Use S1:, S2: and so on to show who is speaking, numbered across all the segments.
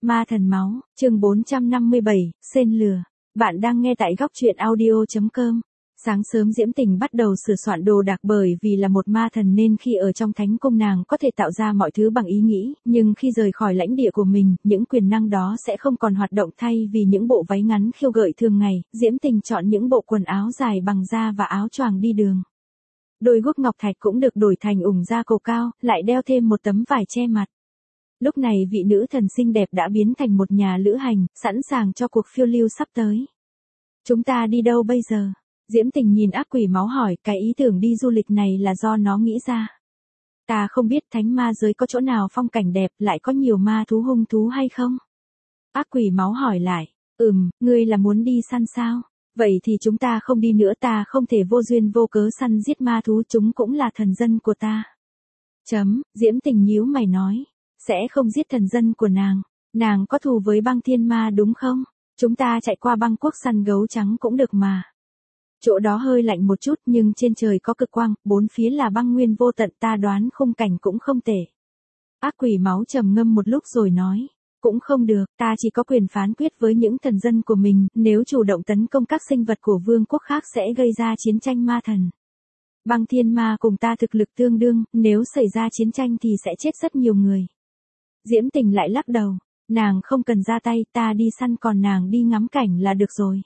S1: Ma thần máu, chương 457, sên lừa. Bạn đang nghe tại góc truyện audio.com. Sáng sớm Diễm Tình bắt đầu sửa soạn đồ đạc bởi vì là một ma thần nên khi ở trong thánh cung nàng có thể tạo ra mọi thứ bằng ý nghĩ, nhưng khi rời khỏi lãnh địa của mình, những quyền năng đó sẽ không còn hoạt động thay vì những bộ váy ngắn khiêu gợi thường ngày, Diễm Tình chọn những bộ quần áo dài bằng da và áo choàng đi đường. Đôi guốc ngọc thạch cũng được đổi thành ủng da cầu cao, lại đeo thêm một tấm vải che mặt. Lúc này vị nữ thần xinh đẹp đã biến thành một nhà lữ hành, sẵn sàng cho cuộc phiêu lưu sắp tới. Chúng ta đi đâu bây giờ? Diễm Tình nhìn ác quỷ máu hỏi, cái ý tưởng đi du lịch này là do nó nghĩ ra. Ta không biết thánh ma giới có chỗ nào phong cảnh đẹp, lại có nhiều ma thú hung thú hay không? Ác quỷ máu hỏi lại, ngươi là muốn đi săn sao? Vậy thì chúng ta không đi nữa, ta không thể vô duyên vô cớ săn giết ma thú, chúng cũng là thần dân của ta. Diễm Tình nhíu mày nói, sẽ không giết thần dân của nàng có thù với băng thiên ma đúng không? Chúng ta chạy qua băng quốc săn gấu trắng cũng được mà. Chỗ đó hơi lạnh một chút nhưng trên trời có cực quang, bốn phía là băng nguyên vô tận, ta đoán khung cảnh cũng không tệ. Ác quỷ máu trầm ngâm một lúc rồi nói, cũng không được, ta chỉ có quyền phán quyết với những thần dân của mình, nếu chủ động tấn công các sinh vật của vương quốc khác sẽ gây ra chiến tranh ma thần. Băng thiên ma cùng ta thực lực tương đương, nếu xảy ra chiến tranh thì sẽ chết rất nhiều người. Diễm Tình lại lắc đầu, nàng không cần ra tay, ta đi săn còn nàng đi ngắm cảnh là được rồi.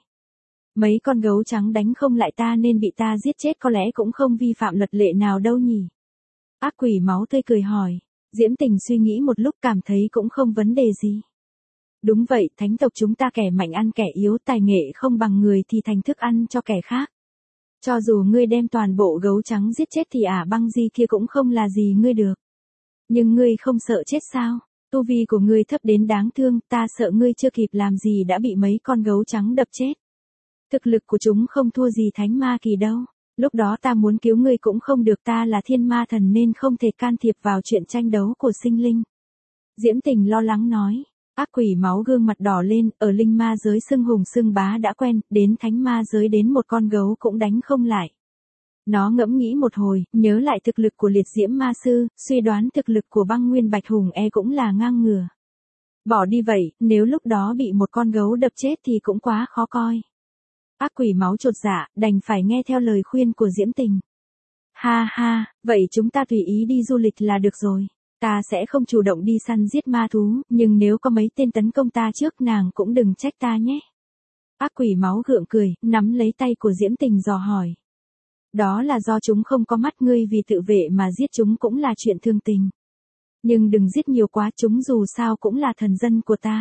S1: Mấy con gấu trắng đánh không lại ta nên bị ta giết chết có lẽ cũng không vi phạm luật lệ nào đâu nhỉ. Ác quỷ máu tươi cười hỏi, Diễm Tình suy nghĩ một lúc cảm thấy cũng không vấn đề gì. Đúng vậy, thánh tộc chúng ta kẻ mạnh ăn kẻ yếu, tài nghệ không bằng người thì thành thức ăn cho kẻ khác. Cho dù ngươi đem toàn bộ gấu trắng giết chết thì băng di kia cũng không là gì ngươi được. Nhưng ngươi không sợ chết sao? Tu vi của ngươi thấp đến đáng thương, ta sợ ngươi chưa kịp làm gì đã bị mấy con gấu trắng đập chết. Thực lực của chúng không thua gì thánh ma kỳ đâu. Lúc đó ta muốn cứu ngươi cũng không được, ta là thiên ma thần nên không thể can thiệp vào chuyện tranh đấu của sinh linh. Diễm Tình lo lắng nói. Ác quỷ máu gương mặt đỏ lên, ở linh ma giới xưng hùng xưng bá đã quen, đến thánh ma giới đến một con gấu cũng đánh không lại. Nó ngẫm nghĩ một hồi, nhớ lại thực lực của liệt diễm ma sư, suy đoán thực lực của băng nguyên bạch hùng cũng là ngang ngửa. Bỏ đi vậy, nếu lúc đó bị một con gấu đập chết thì cũng quá khó coi. Ác quỷ máu chột dạ, đành phải nghe theo lời khuyên của Diễm Tình. Ha ha, vậy chúng ta tùy ý đi du lịch là được rồi. Ta sẽ không chủ động đi săn giết ma thú, nhưng nếu có mấy tên tấn công ta trước nàng cũng đừng trách ta nhé. Ác quỷ máu gượng cười, nắm lấy tay của Diễm Tình dò hỏi. Đó là do chúng không có mắt ngươi, vì tự vệ mà giết chúng cũng là chuyện thương tình. Nhưng đừng giết nhiều quá, chúng dù sao cũng là thần dân của ta.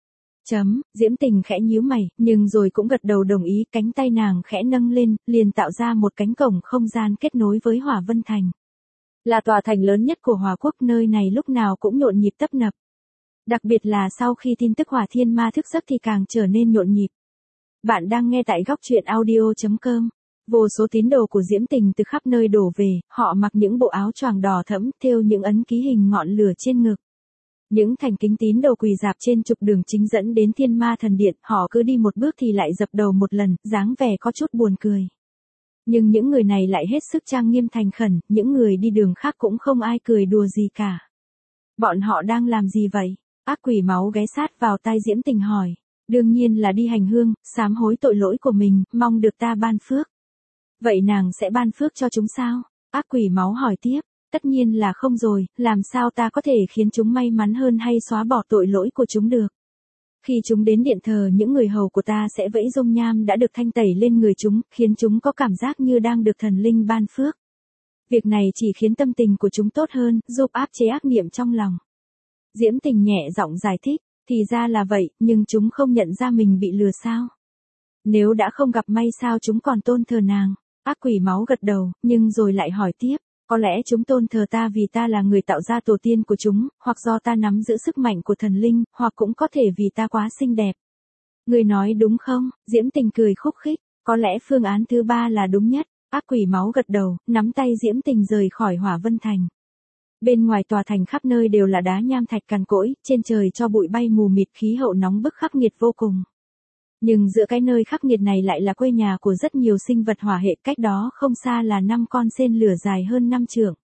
S1: Diễm Tình khẽ nhíu mày, nhưng rồi cũng gật đầu đồng ý, cánh tay nàng khẽ nâng lên, liền tạo ra một cánh cổng không gian kết nối với Hỏa Vân Thành. Là tòa thành lớn nhất của Hỏa Quốc, nơi này lúc nào cũng nhộn nhịp tấp nập. Đặc biệt là sau khi tin tức Hỏa Thiên Ma thức giấc thì càng trở nên nhộn nhịp. Bạn đang nghe tại góc truyện audio.com. Vô số tín đồ của Diễm Tình từ khắp nơi đổ về, họ mặc những bộ áo choàng đỏ thẫm, thêu những ấn ký hình ngọn lửa trên ngực. Những thành kính tín đồ quỳ rạp trên trục đường chính dẫn đến Thiên Ma Thần Điện, họ cứ đi một bước thì lại dập đầu một lần, dáng vẻ có chút buồn cười. Nhưng những người này lại hết sức trang nghiêm thành khẩn, những người đi đường khác cũng không ai cười đùa gì cả. Bọn họ đang làm gì vậy? Ác quỷ máu ghé sát vào tai Diễm Tình hỏi. Đương nhiên là đi hành hương, sám hối tội lỗi của mình, mong được ta ban phước. Vậy nàng sẽ ban phước cho chúng sao? Ác quỷ máu hỏi tiếp. Tất nhiên là không rồi, làm sao ta có thể khiến chúng may mắn hơn hay xóa bỏ tội lỗi của chúng được? Khi chúng đến điện thờ, những người hầu của ta sẽ vẫy dung nham đã được thanh tẩy lên người chúng, khiến chúng có cảm giác như đang được thần linh ban phước. Việc này chỉ khiến tâm tình của chúng tốt hơn, giúp áp chế ác niệm trong lòng. Diễm Tình nhẹ giọng giải thích, thì ra là vậy, nhưng chúng không nhận ra mình bị lừa sao? Nếu đã không gặp may sao chúng còn tôn thờ nàng? Ác quỷ máu gật đầu, nhưng rồi lại hỏi tiếp. Có lẽ chúng tôn thờ ta vì ta là người tạo ra tổ tiên của chúng, hoặc do ta nắm giữ sức mạnh của thần linh, hoặc cũng có thể vì ta quá xinh đẹp. Người nói đúng không? Diễm Tình cười khúc khích. Có lẽ phương án thứ ba là đúng nhất. Ác quỷ máu gật đầu, nắm tay Diễm Tình rời khỏi Hỏa Vân Thành. Bên ngoài tòa thành khắp nơi đều là đá nham thạch cằn cỗi, trên trời cho bụi bay mù mịt, khí hậu nóng bức khắc nghiệt vô cùng. Nhưng giữa cái nơi khắc nghiệt này lại là quê nhà của rất nhiều sinh vật hỏa hệ, cách đó không xa là 5 con sên lửa dài hơn 5 trượng.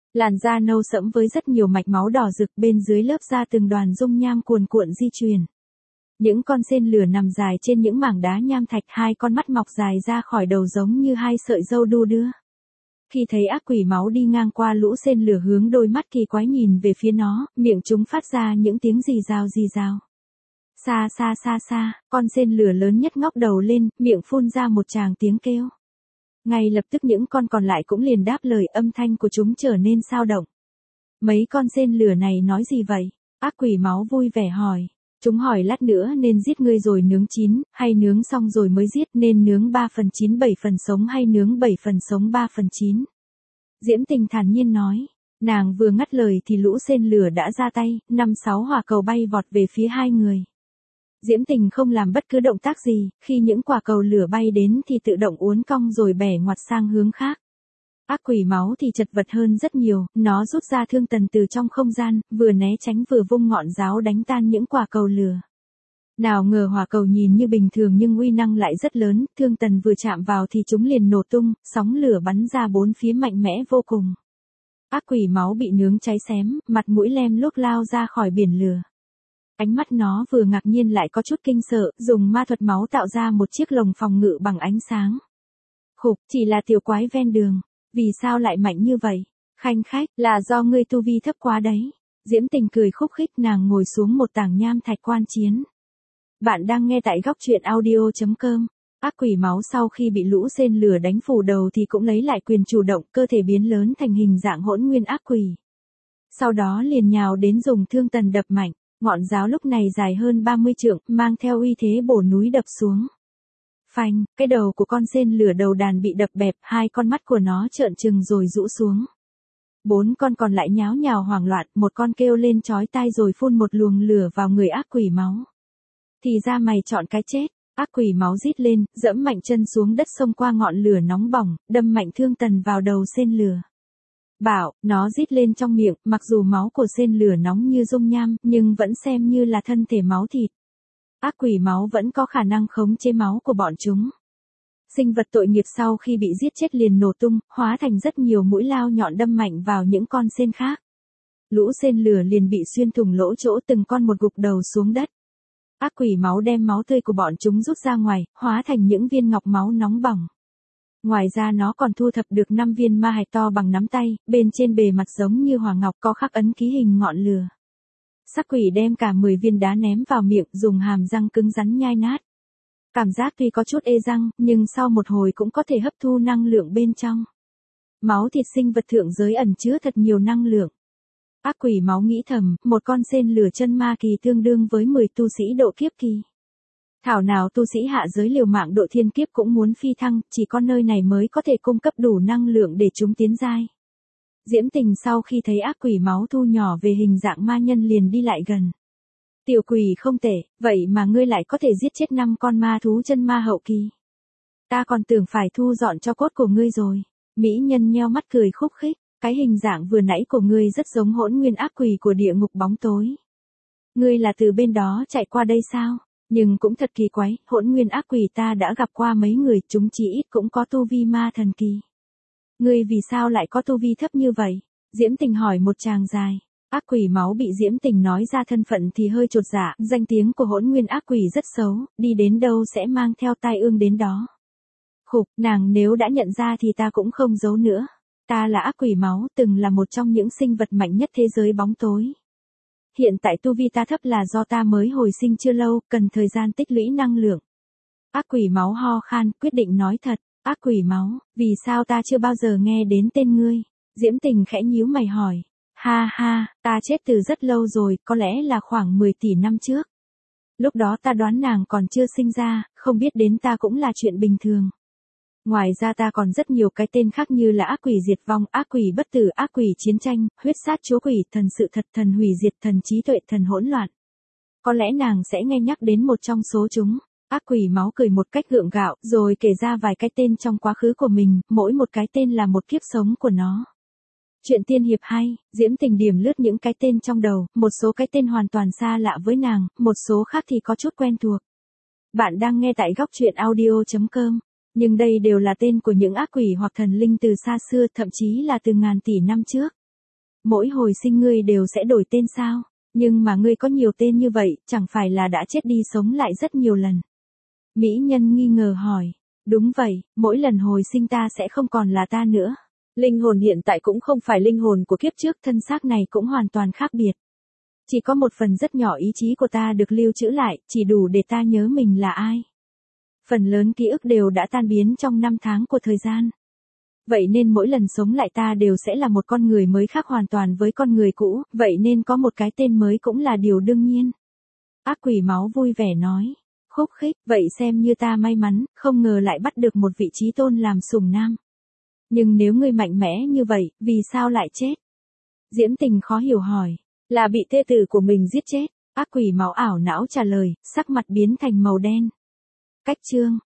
S1: Làn da nâu sẫm với rất nhiều mạch máu đỏ rực, bên dưới lớp da từng đoàn dung nham cuồn cuộn di chuyển. Những con sên lửa nằm dài trên những mảng đá nham thạch, hai con mắt mọc dài ra khỏi đầu giống như hai sợi râu đu đưa. Khi thấy ác quỷ máu đi ngang qua, lũ sên lửa hướng đôi mắt kỳ quái nhìn về phía nó, miệng chúng phát ra những tiếng rì rào rì rào. Xa xa xa xa, con sên lửa lớn nhất ngóc đầu lên, miệng phun ra một tràng tiếng kêu. Ngay lập tức những con còn lại cũng liền đáp lời, âm thanh của chúng trở nên xao động. Mấy con sên lửa này nói gì vậy? Ác quỷ máu vui vẻ hỏi. Chúng hỏi lát nữa nên giết ngươi rồi nướng chín, hay nướng xong rồi mới giết, nên nướng 3/9 7 phần sống hay nướng 7 phần sống 3/9. Diễm Tình thản nhiên nói. Nàng vừa ngắt lời thì lũ sên lửa đã ra tay, 5-6 hỏa cầu bay vọt về phía hai người. Diễm Tình không làm bất cứ động tác gì, khi những quả cầu lửa bay đến thì tự động uốn cong rồi bẻ ngoặt sang hướng khác. Ác quỷ máu thì chật vật hơn rất nhiều, nó rút ra thương tần từ trong không gian, vừa né tránh vừa vung ngọn giáo đánh tan những quả cầu lửa. Nào ngờ hỏa cầu nhìn như bình thường nhưng uy năng lại rất lớn, thương tần vừa chạm vào thì chúng liền nổ tung, sóng lửa bắn ra bốn phía mạnh mẽ vô cùng. Ác quỷ máu bị nướng cháy xém, mặt mũi lem luốc lao ra khỏi biển lửa. Ánh mắt nó vừa ngạc nhiên lại có chút kinh sợ, dùng ma thuật máu tạo ra một chiếc lồng phòng ngự bằng ánh sáng. Khục, chỉ là tiểu quái ven đường, vì sao lại mạnh như vậy? Khanh khách, là do ngươi tu vi thấp quá đấy. Diễm Tình cười khúc khích, nàng ngồi xuống một tảng nham thạch quan chiến. Bạn đang nghe tại góc truyện audio.com. Ác quỷ máu sau khi bị lũ sên lửa đánh phủ đầu thì cũng lấy lại quyền chủ động, cơ thể biến lớn thành hình dạng hỗn nguyên ác quỷ. Sau đó liền nhào đến dùng thương tần đập mạnh. Ngọn giáo lúc này dài hơn 30 trượng, mang theo uy thế bổ núi đập xuống. Phanh, cái đầu của con sên lửa đầu đàn bị đập bẹp, hai con mắt của nó trợn trừng rồi rũ xuống. 4 con còn lại nháo nhào hoảng loạn, một con kêu lên chói tai rồi phun một luồng lửa vào người ác quỷ máu. Thì ra mày chọn cái chết. Ác quỷ máu rít lên, dẫm mạnh chân xuống đất xông qua ngọn lửa nóng bỏng, đâm mạnh thương tần vào đầu sên lửa. Bảo, nó rít lên trong miệng, mặc dù máu của sên lửa nóng như dung nham, nhưng vẫn xem như là thân thể máu thịt. Ác quỷ máu vẫn có khả năng khống chế máu của bọn chúng. Sinh vật tội nghiệp sau khi bị giết chết liền nổ tung, hóa thành rất nhiều mũi lao nhọn đâm mạnh vào những con sên khác. Lũ sên lửa liền bị xuyên thủng lỗ chỗ, từng con một gục đầu xuống đất. Ác quỷ máu đem máu tươi của bọn chúng rút ra ngoài, hóa thành những viên ngọc máu nóng bỏng. Ngoài ra nó còn thu thập được 5 viên ma hạch to bằng nắm tay, bên trên bề mặt giống như hỏa ngọc có khắc ấn ký hình ngọn lửa. Sắc quỷ đem cả 10 viên đá ném vào miệng, dùng hàm răng cứng rắn nhai nát. Cảm giác tuy có chút ê răng, nhưng sau một hồi cũng có thể hấp thu năng lượng bên trong. Máu thịt sinh vật thượng giới ẩn chứa thật nhiều năng lượng. Ác quỷ máu nghĩ thầm, một con sên lửa chân ma kỳ tương đương với 10 tu sĩ độ kiếp kỳ. Thảo nào tu sĩ hạ giới liều mạng độ thiên kiếp cũng muốn phi thăng, chỉ có nơi này mới có thể cung cấp đủ năng lượng để chúng tiến giai. Diễm Tình sau khi thấy ác quỷ máu thu nhỏ về hình dạng ma nhân liền đi lại gần. Tiểu quỷ không tệ, vậy mà ngươi lại có thể giết chết 5 con ma thú chân ma hậu kỳ. Ta còn tưởng phải thu dọn cho cốt của ngươi rồi. Mỹ nhân nheo mắt cười khúc khích, cái hình dạng vừa nãy của ngươi rất giống hỗn nguyên ác quỷ của địa ngục bóng tối. Ngươi là từ bên đó chạy qua đây sao? Nhưng cũng thật kỳ quái, hỗn nguyên ác quỷ ta đã gặp qua mấy người, chúng chỉ ít cũng có tu vi ma thần kỳ. Ngươi vì sao lại có tu vi thấp như vậy? Diễm Tình hỏi một tràng dài. Ác quỷ máu bị Diễm Tình nói ra thân phận thì hơi chột dạ, danh tiếng của hỗn nguyên ác quỷ rất xấu, đi đến đâu sẽ mang theo tai ương đến đó. Khục, nàng nếu đã nhận ra thì ta cũng không giấu nữa. Ta là ác quỷ máu, từng là một trong những sinh vật mạnh nhất thế giới bóng tối. Hiện tại tu vi ta thấp là do ta mới hồi sinh chưa lâu, cần thời gian tích lũy năng lượng. Ác quỷ máu ho khan, quyết định nói thật. Ác quỷ máu, vì sao ta chưa bao giờ nghe đến tên ngươi? Diễm Tình khẽ nhíu mày hỏi. Ha ha, ta chết từ rất lâu rồi, có lẽ là khoảng 10 tỷ năm trước. Lúc đó ta đoán nàng còn chưa sinh ra, không biết đến ta cũng là chuyện bình thường. Ngoài ra ta còn rất nhiều cái tên khác như là ác quỷ diệt vong, ác quỷ bất tử, ác quỷ chiến tranh, huyết sát chúa quỷ, thần sự thật, thần hủy diệt, thần trí tuệ, thần hỗn loạn. Có lẽ nàng sẽ nghe nhắc đến một trong số chúng. Ác quỷ máu cười một cách gượng gạo, rồi kể ra vài cái tên trong quá khứ của mình, mỗi một cái tên là một kiếp sống của nó. Chuyện tiên hiệp hay, Diễm Tình điểm lướt những cái tên trong đầu, một số cái tên hoàn toàn xa lạ với nàng, một số khác thì có chút quen thuộc. Bạn đang nghe tại góc truyện audio.com, nhưng đây đều là tên của những ác quỷ hoặc thần linh từ xa xưa, thậm chí là từ ngàn tỷ năm trước. Mỗi hồi sinh ngươi đều sẽ đổi tên sao? Nhưng mà ngươi có nhiều tên như vậy, chẳng phải là đã chết đi sống lại rất nhiều lần. Mỹ nhân nghi ngờ hỏi. Đúng vậy, mỗi lần hồi sinh ta sẽ không còn là ta nữa. Linh hồn hiện tại cũng không phải linh hồn của kiếp trước, thân xác này cũng hoàn toàn khác biệt. Chỉ có một phần rất nhỏ ý chí của ta được lưu trữ lại, chỉ đủ để ta nhớ mình là ai. Phần lớn ký ức đều đã tan biến trong năm tháng của thời gian. Vậy nên mỗi lần sống lại ta đều sẽ là một con người mới khác hoàn toàn với con người cũ, vậy nên có một cái tên mới cũng là điều đương nhiên. Ác quỷ máu vui vẻ nói. Khúc khích, vậy xem như ta may mắn, không ngờ lại bắt được một vị trí tôn làm sủng nam. Nhưng nếu ngươi mạnh mẽ như vậy, vì sao lại chết? Diễm Tình khó hiểu hỏi. Là bị thê tử của mình giết chết. Ác quỷ máu ảo não trả lời, sắc mặt biến thành màu đen. Cách chương.